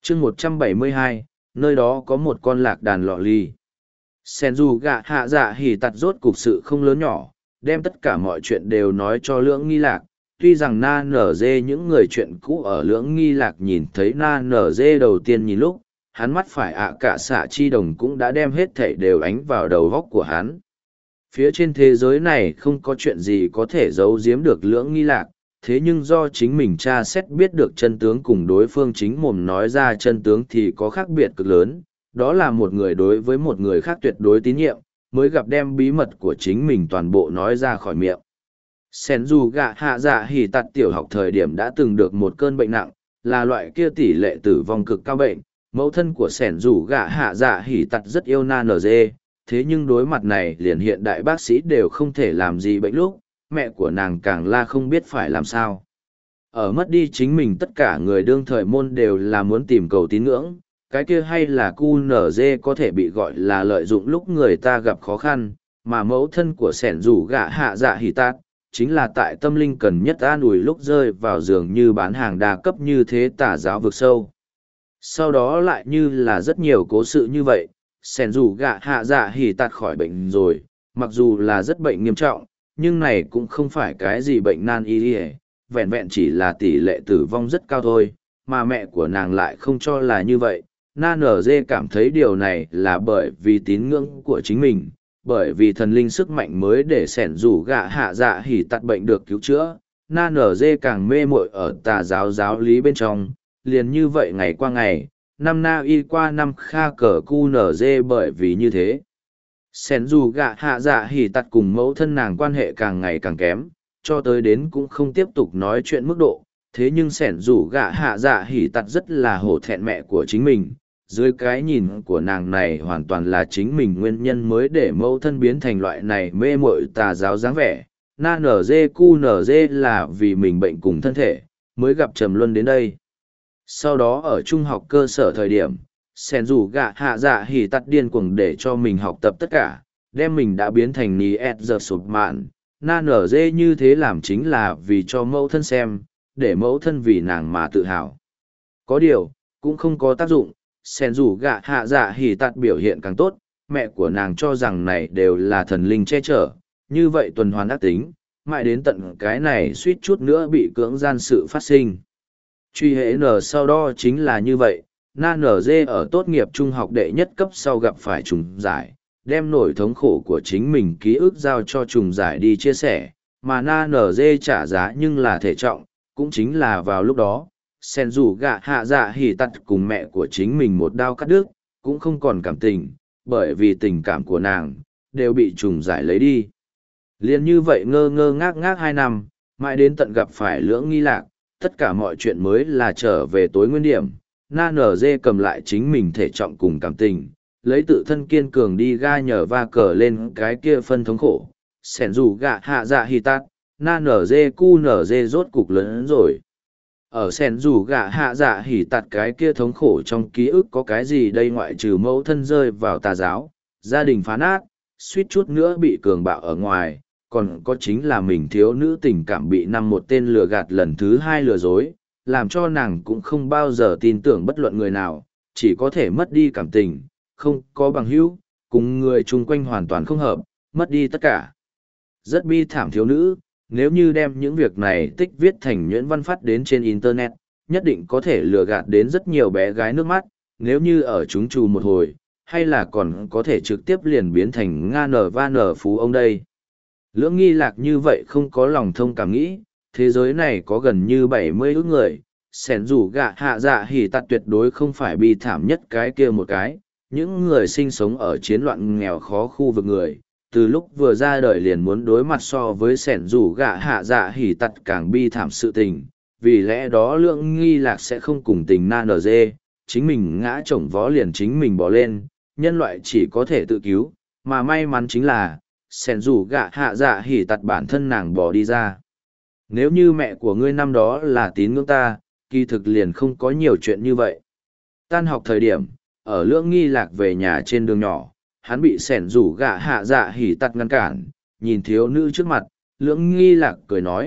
chương 172, nơi đó có một con lạc đàn lọ ly. Sen dù gạ hạ dạ hỉ tặt rốt cục sự không lớn nhỏ, đem tất cả mọi chuyện đều nói cho lưỡng nghi lạc. Tuy rằng na nở dê những người chuyện cũ ở lưỡng nghi lạc nhìn thấy na nở dê đầu tiên nhìn lúc, hắn mắt phải cả xạ chi đồng cũng đã đem hết thảy đều ánh vào đầu góc của hắn. Phía trên thế giới này không có chuyện gì có thể giấu giếm được lưỡng nghi lạc, thế nhưng do chính mình tra xét biết được chân tướng cùng đối phương chính mồm nói ra chân tướng thì có khác biệt cực lớn, đó là một người đối với một người khác tuyệt đối tín nhiệm, mới gặp đem bí mật của chính mình toàn bộ nói ra khỏi miệng. Sen dù gạ hạ dạ hỉ tặt tiểu học thời điểm đã từng được một cơn bệnh nặng, là loại kia tỷ lệ tử vong cực cao bệnh. Mẫu thân của Sen dù gạ hạ dạ hỉ tặt rất yêu na nở dê, thế nhưng đối mặt này liền hiện đại bác sĩ đều không thể làm gì bệnh lúc, mẹ của nàng càng la không biết phải làm sao. Ở mất đi chính mình tất cả người đương thời môn đều là muốn tìm cầu tín ngưỡng, cái kia hay là QNZ có thể bị gọi là lợi dụng lúc người ta gặp khó khăn, mà mẫu thân của sẻn rủ gạ hạ dạ hỉ tát, chính là tại tâm linh cần nhất an ủi lúc rơi vào giường như bán hàng đa cấp như thế tà giáo vực sâu. Sau đó lại như là rất nhiều cố sự như vậy, sẻn rủ gạ hạ dạ hỉ tát khỏi bệnh rồi, mặc dù là rất bệnh nghiêm trọng, nhưng này cũng không phải cái gì bệnh nan y, vẹn vẹn chỉ là tỷ lệ tử vong rất cao thôi, mà mẹ của nàng lại không cho là như vậy. Na nở dê cảm thấy điều này là bởi vì tín ngưỡng của chính mình, bởi vì thần linh sức mạnh mới để sẻn rủ gạ hạ dạ hỉ tặt bệnh được cứu chữa. Na nở dê càng mê muội ở tà giáo giáo lý bên trong, liền như vậy ngày qua ngày, năm na y qua năm kha cờ cu nở dê bởi vì như thế. Sẻn rủ gạ hạ dạ hỉ tặt cùng mẫu thân nàng quan hệ càng ngày càng kém, cho tới đến cũng không tiếp tục nói chuyện mức độ. Thế nhưng sẻn rủ gạ hạ dạ hỉ tặt rất là hổ thẹn mẹ của chính mình, dưới cái nhìn của nàng này hoàn toàn là chính mình nguyên nhân mới để mẫu thân biến thành loại này mê mội tà giáo dáng vẻ. Na nở dê cu nở dê là vì mình bệnh cùng thân thể, mới gặp trầm luân đến đây. Sau đó ở trung học cơ sở thời điểm, sẻn rủ gạ hạ dạ hỉ tặt điên cuồng để cho mình học tập tất cả, đem mình đã biến thành ní ẹt giờ sụp mạn. Na nở dê như thế làm chính là vì cho mẫu thân xem, để mẫu thân vì nàng mà tự hào. Có điều, cũng không có tác dụng, sen rủ gạ hạ dạ hỉ tạt biểu hiện càng tốt, mẹ của nàng cho rằng này đều là thần linh che chở, như vậy tuần hoàn ác tính, mãi đến tận cái này suýt chút nữa bị cưỡng gian sự phát sinh. Truy hệ nở sau đó chính là như vậy, na nở dê ở tốt nghiệp trung học đệ nhất cấp sau gặp phải trùng giải, đem nỗi thống khổ của chính mình ký ức giao cho trùng giải đi chia sẻ, mà na nở dê trả giá nhưng là thể trọng, cũng chính là vào lúc đó, sen rủ gạ hạ dạ hỉ tặt cùng mẹ của chính mình một đao cắt đứt, cũng không còn cảm tình, bởi vì tình cảm của nàng, đều bị trùng giải lấy đi. Liên như vậy ngơ ngơ ngác ngác 2 năm, mãi đến tận gặp phải lưỡng nghi lạc, tất cả mọi chuyện mới là trở về tối nguyên điểm, na nở dê cầm lại chính mình thể trọng cùng cảm tình, lấy tự thân kiên cường đi ga nhờ va cờ lên cái kia phân thống khổ, sẻn rủ gạ hạ dạ hỉ tát, na nở dê cu nở dê rốt cục lớn rồi. Ở sẻn rủ gạ hạ dạ hỉ tạt cái kia thống khổ trong ký ức có cái gì đây ngoại trừ mẫu thân rơi vào tà giáo, gia đình phá nát, suýt chút nữa bị cường bạo ở ngoài, còn có chính là mình thiếu nữ tình cảm bị một tên lừa gạt lần thứ 2 lừa dối, làm cho nàng cũng không bao giờ tin tưởng bất luận người nào, chỉ có thể mất đi cảm tình, không có bằng hữu, cùng người chung quanh hoàn toàn không hợp, mất đi tất cả. Rất bi thảm thiếu nữ, nếu như đem những việc này tích viết thành nhuyễn văn phát đến trên Internet, nhất định có thể lừa gạt đến rất nhiều bé gái nước mắt, nếu như ở chúng trù một hồi, hay là còn có thể trực tiếp liền biến thành Nga nở va nở phú ông đây. Lưỡng nghi lạc như vậy không có lòng thông cảm nghĩ, thế giới này có gần như 70 ức người, sẻn rủ gạ hạ dạ hỉ tạt tuyệt đối không phải bi thảm nhất cái kia một cái, những người sinh sống ở chiến loạn nghèo khó khu vực người. Từ lúc vừa ra đời liền muốn đối mặt so với sẻn rủ gạ hạ dạ hỉ tặt càng bi thảm sự tình, vì lẽ đó lượng nghi lạc sẽ không cùng tình na nở dê, chính mình ngã chồng vó liền chính mình bỏ lên, nhân loại chỉ có thể tự cứu, mà may mắn chính là, sẻn rủ gạ hạ dạ hỉ tặt bản thân nàng bỏ đi ra. Nếu như mẹ của ngươi năm đó là tín ngưỡng ta, kỳ thực liền không có nhiều chuyện như vậy. Tan học thời điểm, ở lượng nghi lạc về nhà trên đường nhỏ, hắn bị sẻn rủ gạ hạ dạ hỉ tặt ngăn cản, nhìn thiếu nữ trước mặt, lưỡng nghi lạc cười nói,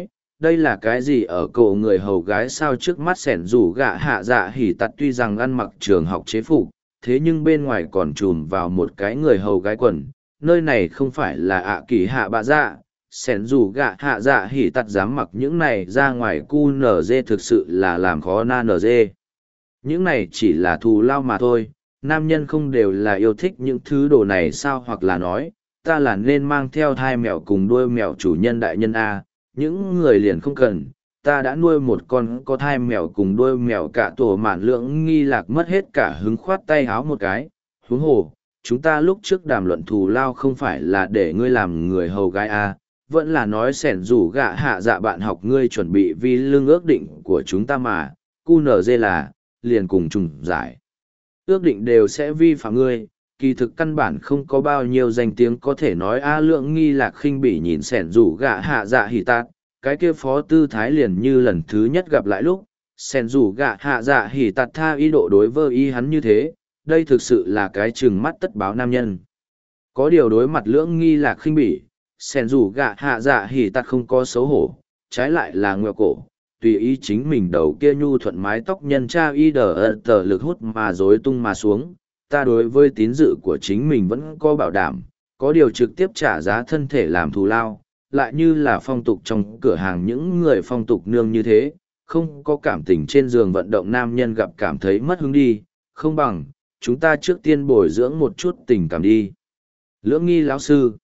đây là cái gì ở cổ người hầu gái sao? Trước mắt sẻn rủ gạ hạ dạ hỉ tặt tuy rằng ăn mặc trường học chế phục, thế nhưng bên ngoài còn trùm vào một cái người hầu gái quần. Nơi này không phải là ạ kỳ hạ bạ dạ, sẻn rủ gạ hạ dạ hỉ tặt dám mặc những này ra ngoài cu nở dê thực sự là làm khó na nở dê. Những này chỉ là thù lao mà thôi, nam nhân không đều là yêu thích những thứ đồ này sao? Hoặc là nói, ta là nên mang theo thai mèo cùng đuôi mèo chủ nhân đại nhân A, những người liền không cần, ta đã nuôi một con có thai mèo cùng đuôi mèo. Cả tổ mạn Lưỡng Nghi Lạc mất hết cả hứng, khoát tay háo một cái, huống hồ, chúng ta lúc trước đàm luận thù lao không phải là để ngươi làm người hầu gái A, vẫn là nói sẻn rủ gạ hạ dạ bạn học ngươi chuẩn bị vì lương ước định của chúng ta mà, QNZ là, liền cùng trùng giải. Ước định đều sẽ vi phạm ngươi, kỳ thực căn bản không có bao nhiêu danh tiếng có thể nói. Lưỡng Nghi Lạc khinh bỉ nhìn sẻn rủ gạ hạ dạ hỉ tạt, cái kia phó tư thái liền như lần thứ nhất gặp lại lúc, sẻn rủ gạ hạ dạ hỉ tạt tha ý độ đối với ý hắn như thế, đây thực sự là cái trừng mắt tất báo nam nhân. Có điều đối mặt Lưỡng Nghi Lạc khinh bỉ, sẻn rủ gạ hạ dạ hỉ tạt không có xấu hổ, trái lại là ngẹo cổ, tùy ý chính mình đầu kia nhu thuận mái tóc nhân tra y đờ tờ lực hút mà rối tung mà xuống. Ta đối với tín dự của chính mình vẫn có bảo đảm, có điều trực tiếp trả giá thân thể làm thù lao, lại như là phong tục trong cửa hàng những người phong tục nương như thế, không có cảm tình trên giường vận động nam nhân gặp cảm thấy mất hứng đi, không bằng, chúng ta trước tiên bồi dưỡng một chút tình cảm đi. Lưỡng Nghi lão sư.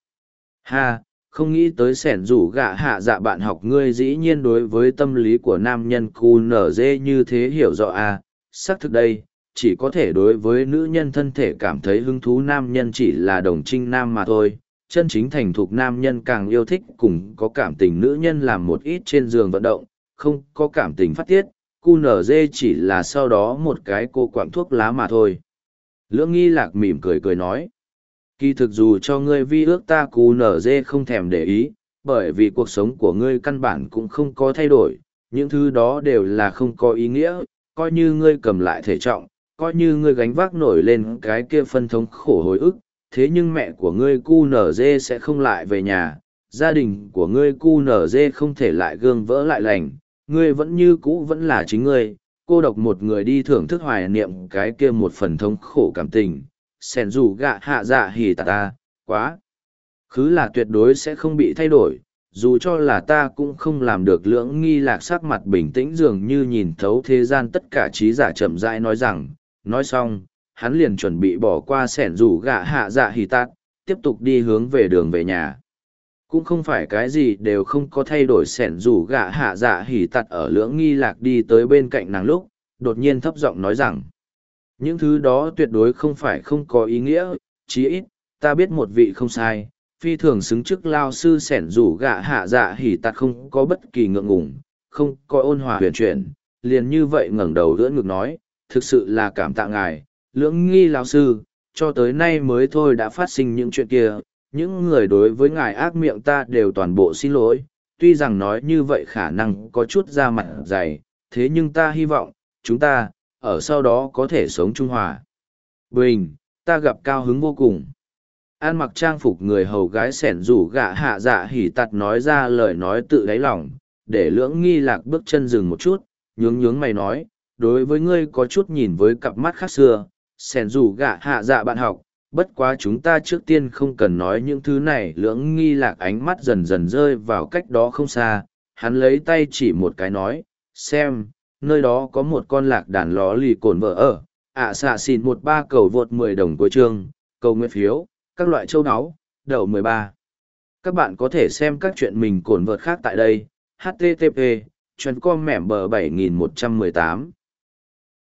Ha, không nghĩ tới sẻn rủ gạ hạ dạ bạn học ngươi dĩ nhiên đối với tâm lý của nam nhân QNZ như thế hiểu rõ à, xác thực đây, chỉ có thể đối với nữ nhân thân thể cảm thấy hứng thú nam nhân chỉ là đồng trinh nam mà thôi, chân chính thành thục nam nhân càng yêu thích cùng có cảm tình nữ nhân làm một ít trên giường vận động, không có cảm tình phát tiết, QNZ chỉ là sau đó một cái cô quạng thuốc lá mà thôi. Lưỡng Nghi Lạc mỉm cười cười nói. Kỳ thực dù cho ngươi vi ước ta QNZ không thèm để ý, bởi vì cuộc sống của ngươi căn bản cũng không có thay đổi, những thứ đó đều là không có ý nghĩa, coi như ngươi cầm lại thể trọng, coi như ngươi gánh vác nổi lên cái kia phân thống khổ hồi ức, thế nhưng mẹ của ngươi QNZ sẽ không lại về nhà, gia đình của ngươi QNZ không thể lại gương vỡ lại lành, ngươi vẫn như cũ vẫn là chính ngươi, cô độc một người đi thưởng thức hoài niệm cái kia một phần thống khổ cảm tình. Sẻn dù gạ hạ dạ hỉ tạt ta, quá. Khứ là tuyệt đối sẽ không bị thay đổi, dù cho là ta cũng không làm được. Lưỡng Nghi Lạc sắc mặt bình tĩnh dường như nhìn thấu thế gian tất cả trí giả chậm rãi nói rằng, nói xong, hắn liền chuẩn bị bỏ qua sẻn dù gạ hạ dạ hỉ tạt, tiếp tục đi hướng về đường về nhà. Cũng không phải cái gì đều không có thay đổi. Sẻn dù gạ hạ dạ hỉ tạt ở Lưỡng Nghi Lạc đi tới bên cạnh nàng lúc, đột nhiên thấp giọng nói rằng, những thứ đó tuyệt đối không phải không có ý nghĩa, chí ít, ta biết một vị không sai, phi thường xứng chức lao sư. Sẻn rủ gạ hạ dạ hỉ tạt không có bất kỳ ngượng ngùng, không có ôn hòa huyền chuyển, liền như vậy ngẩng đầu ưỡn ngực nói, thực sự là cảm tạ ngài, Lưỡng Nghi lao sư, cho tới nay mới thôi đã phát sinh những chuyện kia, những người đối với ngài ác miệng ta đều toàn bộ xin lỗi, tuy rằng nói như vậy khả năng có chút da mặt dày, thế nhưng ta hy vọng, chúng ta, ở sau đó có thể sống trung hòa. Bình, ta gặp cao hứng vô cùng. An mặc trang phục người hầu gái sẻn rủ gạ hạ dạ hỉ tạt nói ra lời nói tự đáy lòng, để Lưỡng Nghi Lạc bước chân dừng một chút, nhướng mày nói, đối với ngươi có chút nhìn với cặp mắt khác xưa, sẻn rủ gạ hạ dạ bạn học, bất quá chúng ta trước tiên không cần nói những thứ này. Lưỡng Nghi Lạc ánh mắt dần dần rơi vào cách đó không xa, hắn lấy tay chỉ một cái nói, xem, nơi đó có một con lạc đàn ló lì cồn vợ ở, xạ xìn 13 cầu vượt 10 đồng cuối chương, cầu nguyện phiếu, các loại châu áo, đậu 13. Các bạn có thể xem các chuyện mình cồn vợt khác tại đây, http://com mẻm bờ 7118.